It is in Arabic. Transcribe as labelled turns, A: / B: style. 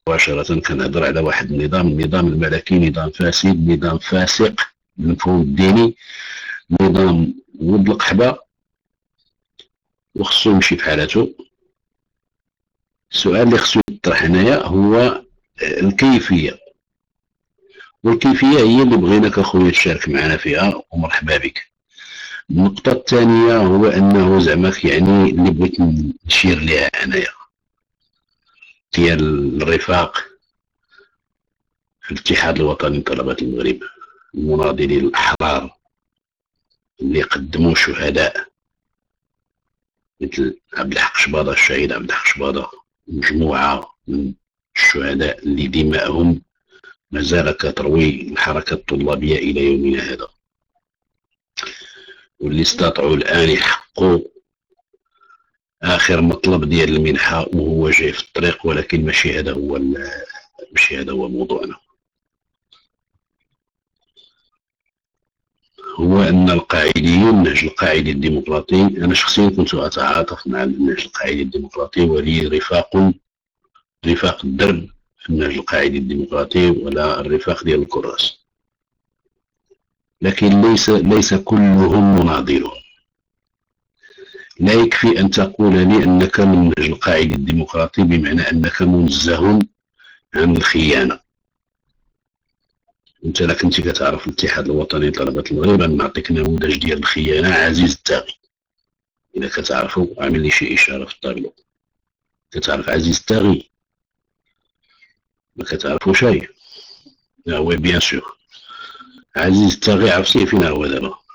A: مباشرة كنهضر على واحد النظام الملكي، نظام فاسد، نظام فاسق بالمفهوم الديني، نظام ولد القحبة وخصو يمشي بحالاتو. السؤال اللي خصو يطرح هنايا هو الكيفية، والكيفية هي اللي بغيناك اخويا تشارك معنا فيها ومرحبا بك. النقطة الثانية هو انه زعما يعني اللي بغيت نشير ليها انايا ديال الرفاق في الاتحاد الوطني لطلبة المغرب، المناضلين الأحرار اللي قدموا شهداء مثل عبد الحق شباضة، الشهيد عبد الحق شباضة، مجموعة من الشهداء اللي دماءهم ما زالت تروي الحركة الطلابية إلى يومنا هذا، واللي استطاعوا الآن يحققوا آخر مطلب ديال المنحة وهو جاي في الطريق، ولكن ماشي هذا هو موضوعنا. هو أن القاعديين، النهج القاعدي الديمقراطي، أنا شخصيا كنت أتعاطف مع النهج القاعدي الديمقراطي، ولي رفاق الدرب في النهج القاعدي الديمقراطي ولا الرفاق ديال الكراس، لكن ليس كلهم مناضلون. لا يكفي أن تقول لي أنك من النهج القاعدي الديمقراطي بمعنى أنك منزه عن الخيانة. انت لا كنتي كتعرف الاتحاد الوطني لطلبة المغرب، نعطيك نموذج ديال الخيانة عزيز التاغي، إذا كتعرفو عامل لي شي إشارة في الطابلو. كتعرف عزيز التاغي؟ ما كتعرفوش هاي؟ لا هو بيان سور عزيز التاغي عرفتي فين هو دابا؟